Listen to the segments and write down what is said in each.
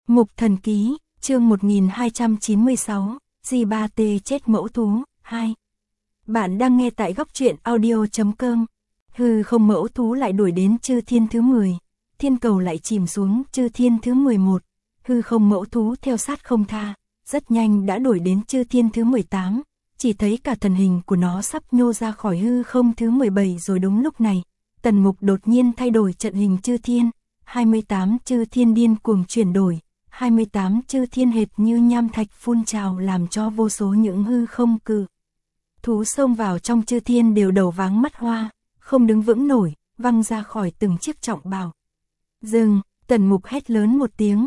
Mục Thần Ký, chương 1296, Di3T chết mẫu thú, 2. Bạn đang nghe tại góc truyện audio.com. Hư không mẫu thú lại đuổi đến chư thiên thứ 10, thiên cầu lại chìm xuống chư thiên thứ 11, hư không mẫu thú theo sát không tha, rất nhanh đã đuổi đến chư thiên thứ 18, chỉ thấy cả thần hình của nó sắp nhô ra khỏi hư không thứ 17 rồi. Đúng lúc này, Tần Mục đột nhiên thay đổi trận hình chư thiên, 28 chư thiên điên cuồng chuyển đổi. 28 chư thiên hệt như nham thạch phun trào làm cho vô số những hư không cự thú xông vào trong chư thiên đều đầu váng mắt hoa, không đứng vững nổi, văng ra khỏi từng chiếc trọng bào. Dừng, Tần Mục hét lớn một tiếng,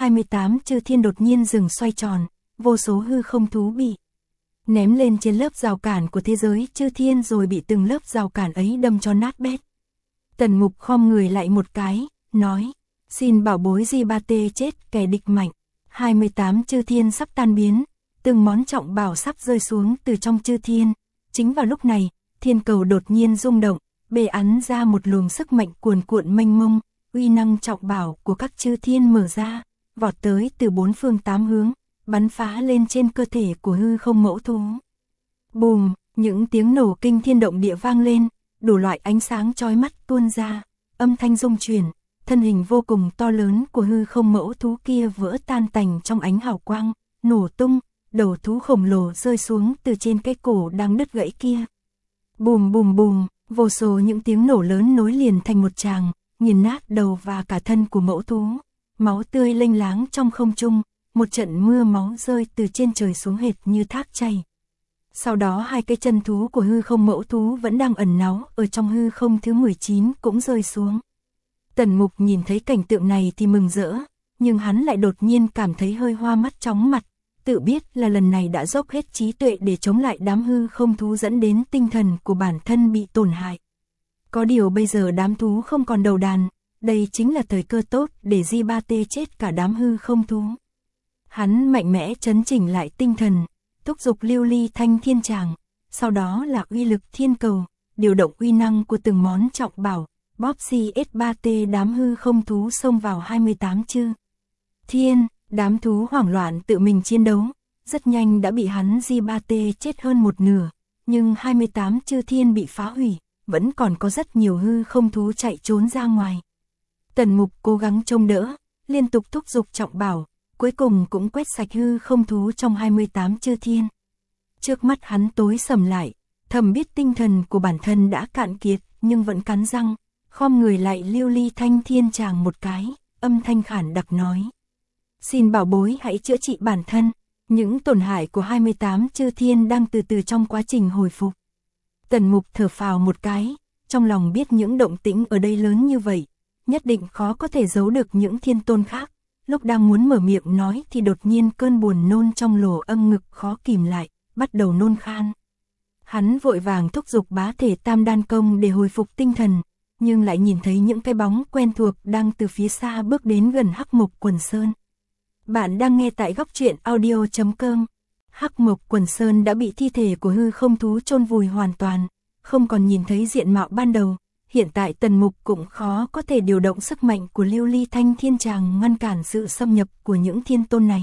28 chư thiên đột nhiên dừng xoay tròn, vô số hư không thú bị ném lên trên lớp rào cản của thế giới chư thiên rồi bị từng lớp rào cản ấy đâm cho nát bét. Tần Mục khom người lại một cái, nói: Xin bảo bối Di3T chết kẻ địch mạnh. 28 chư thiên sắp tan biến, từng món trọng bảo sắp rơi xuống từ trong chư thiên. Chính vào lúc này, thiên cầu đột nhiên rung động, bề ắn ra một luồng sức mạnh cuồn cuộn mênh mông, uy năng trọng bảo của các chư thiên mở ra, vọt tới từ bốn phương tám hướng, bắn phá lên trên cơ thể của hư không mẫu thú. Bùm, những tiếng nổ kinh thiên động địa vang lên, đủ loại ánh sáng chói mắt tuôn ra, âm thanh rung chuyển. Thân hình vô cùng to lớn của hư không mẫu thú kia vỡ tan tành trong ánh hào quang, nổ tung, đầu thú khổng lồ rơi xuống từ trên cái cổ đang đứt gãy kia. Bùm bùm bùm, vô số những tiếng nổ lớn nối liền thành một tràng, nghiền nát đầu và cả thân của mẫu thú. Máu tươi lênh láng trong không trung, một trận mưa máu rơi từ trên trời xuống hệt như thác chảy. Sau đó hai cái chân thú của hư không mẫu thú vẫn đang ẩn náu ở trong hư không thứ 19 cũng rơi xuống. Tần Mục nhìn thấy cảnh tượng này thì mừng rỡ, nhưng hắn lại đột nhiên cảm thấy hơi hoa mắt chóng mặt, tự biết là lần này đã dốc hết trí tuệ để chống lại đám hư không thú dẫn đến tinh thần của bản thân bị tổn hại. Có điều bây giờ đám thú không còn đầu đàn, đây chính là thời cơ tốt để Di3T chết cả đám hư không thú. Hắn mạnh mẽ trấn chỉnh lại tinh thần, thúc giục lưu ly thanh thiên tràng, sau đó là uy lực thiên cầu, điều động uy năng của từng món trọng bảo. Bóp CS3T đám hư không thú xông vào 28 chư thiên, đám thú hoảng loạn tự mình chiến đấu, rất nhanh đã bị hắn Di3T chết hơn một nửa, nhưng 28 chư thiên bị phá hủy, vẫn còn có rất nhiều hư không thú chạy trốn ra ngoài. Tần Mục cố gắng trông đỡ, liên tục thúc giục trọng bảo, cuối cùng cũng quét sạch hư không thú trong 28 chư thiên. Trước mắt hắn tối sầm lại, thầm biết tinh thần của bản thân đã cạn kiệt, nhưng vẫn cắn răng. Khom người lại lưu ly thanh thiên tràng một cái, âm thanh khản đặc nói: Xin bảo bối hãy chữa trị bản thân, những tổn hại của 28 chư thiên đang từ từ trong quá trình hồi phục. Tần Mục thở phào một cái, trong lòng biết những động tĩnh ở đây lớn như vậy, nhất định khó có thể giấu được những thiên tôn khác. Lúc đang muốn mở miệng nói thì đột nhiên cơn buồn nôn trong lỗ âm ngực khó kìm lại, bắt đầu nôn khan. Hắn vội vàng thúc giục bá thể tam đan công để hồi phục tinh thần, nhưng lại nhìn thấy những cái bóng quen thuộc đang từ phía xa bước đến gần Hắc Mộc Quần Sơn. Bạn đang nghe tại góc truyện audio.com. Hắc Mộc Quần Sơn đã bị thi thể của hư không thú chôn vùi hoàn toàn, không còn nhìn thấy diện mạo ban đầu. Hiện tại Tần Mục cũng khó có thể điều động sức mạnh của lưu ly thanh thiên tràng ngăn cản sự xâm nhập của những thiên tôn này.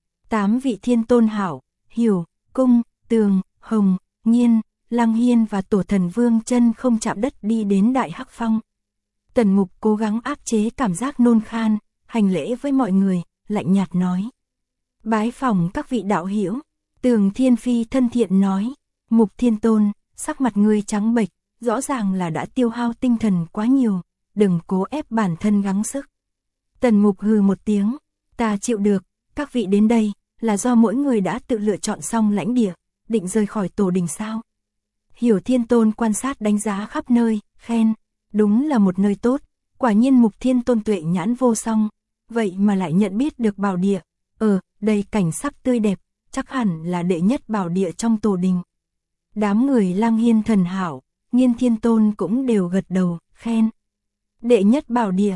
8 vị thiên tôn Hảo, Hiểu, Cung, Tường, Hồng, Nhiên, Lăng Hiên và Tổ Thần Vương chân không chạm đất đi đến Đại Hắc Phong. Tần Mục cố gắng áp chế cảm giác nôn khan, hành lễ với mọi người, lạnh nhạt nói: Bái phỏng các vị đạo hữu. Tường Thiên Phi thân thiện nói: Mục Thiên Tôn, sắc mặt ngươi trắng bệch, rõ ràng là đã tiêu hao tinh thần quá nhiều, đừng cố ép bản thân gắng sức. Tần Mục hừ một tiếng: Ta chịu được, các vị đến đây là do mỗi người đã tự lựa chọn xong lãnh địa, định rời khỏi tổ đình sao? Hiểu Thiên Tôn quan sát đánh giá khắp nơi, khen: Đúng là một nơi tốt, quả nhiên Mục Thiên Tôn tuệ nhãn vô song, vậy mà lại nhận biết được bảo địa. Đây cảnh sắc tươi đẹp, chắc hẳn là đệ nhất bảo địa trong tổ đình. Đám người Lăng Hiên Thần Hảo, Nghiên Thiên Tôn cũng đều gật đầu, khen: Đệ nhất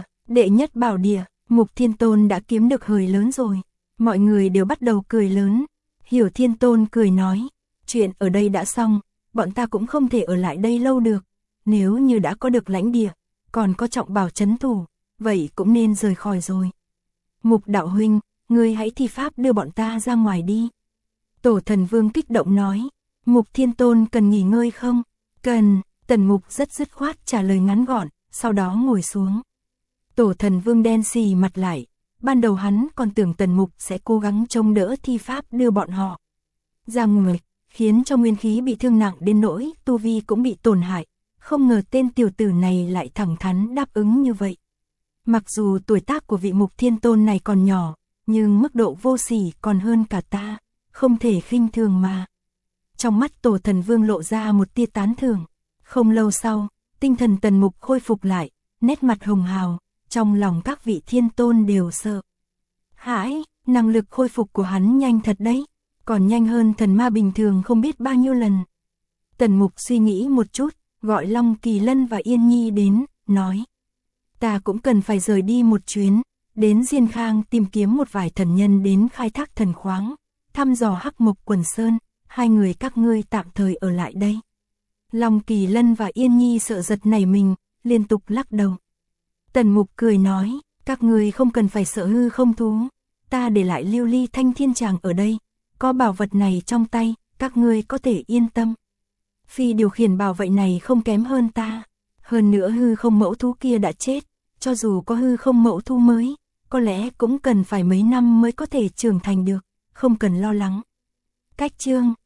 bảo địa, Mục Thiên Tôn đã kiếm được hời lớn rồi. Mọi người đều bắt đầu cười lớn. Hiểu Thiên Tôn cười nói: Chuyện ở đây đã xong, bọn ta cũng không thể ở lại đây lâu được. Nếu như đã có được lãnh địa, còn có trọng bảo trấn thủ, vậy cũng nên rời khỏi rồi. Mục đạo huynh, ngươi hãy thi pháp đưa bọn ta ra ngoài đi. Tổ thần vương kích động nói, Mục Thiên Tôn cần nghỉ ngơi không? Cần, Tần Mục rất dứt khoát trả lời ngắn gọn, sau đó ngồi xuống. Tổ thần vương đen xì mặt lại, ban đầu hắn còn tưởng Tần Mục sẽ cố gắng chống đỡ thi pháp đưa bọn họ ra ngoài, khiến cho nguyên khí bị thương nặng đến nỗi tu vi cũng bị tổn hại, không ngờ tên tiểu tử này lại thẳng thắn đáp ứng như vậy. Mặc dù tuổi tác của vị Mục Thiên Tôn này còn nhỏ, nhưng mức độ vô sỉ còn hơn cả ta, không thể khinh thường mà. Trong mắt Tổ thần vương lộ ra một tia tán thưởng. Không lâu sau, tinh thần Tần Mục khôi phục lại, nét mặt hồng hào, trong lòng các vị thiên tôn đều sợ hãi, năng lực khôi phục của hắn nhanh thật đấy, còn nhanh hơn thần ma bình thường không biết bao nhiêu lần. Tần Mục suy nghĩ một chút, gọi Long Kỳ Lân và Yên Nhi đến, nói: ta cũng cần phải rời đi một chuyến, đến Diên Khang tìm kiếm một vài thần nhân đến khai thác thần khoáng, thăm dò Hắc Mộc Quần Sơn, hai người các ngươi tạm thời ở lại đây. Long Kỳ Lân và Yên Nhi sợ giật nảy mình, liên tục lắc đầu. Tần Mục cười nói, các ngươi không cần phải sợ hư không thú, ta để lại Lưu Ly Thanh Thiên Tràng ở đây, có bảo vật này trong tay, các ngươi có thể yên tâm. Phi điều khiển bảo vệ này không kém hơn ta, hơn nữa hư không mẫu thú kia đã chết, cho dù có hư không mẫu thú mới, có lẽ cũng cần phải mấy năm mới có thể trưởng thành được, không cần lo lắng. Cách chương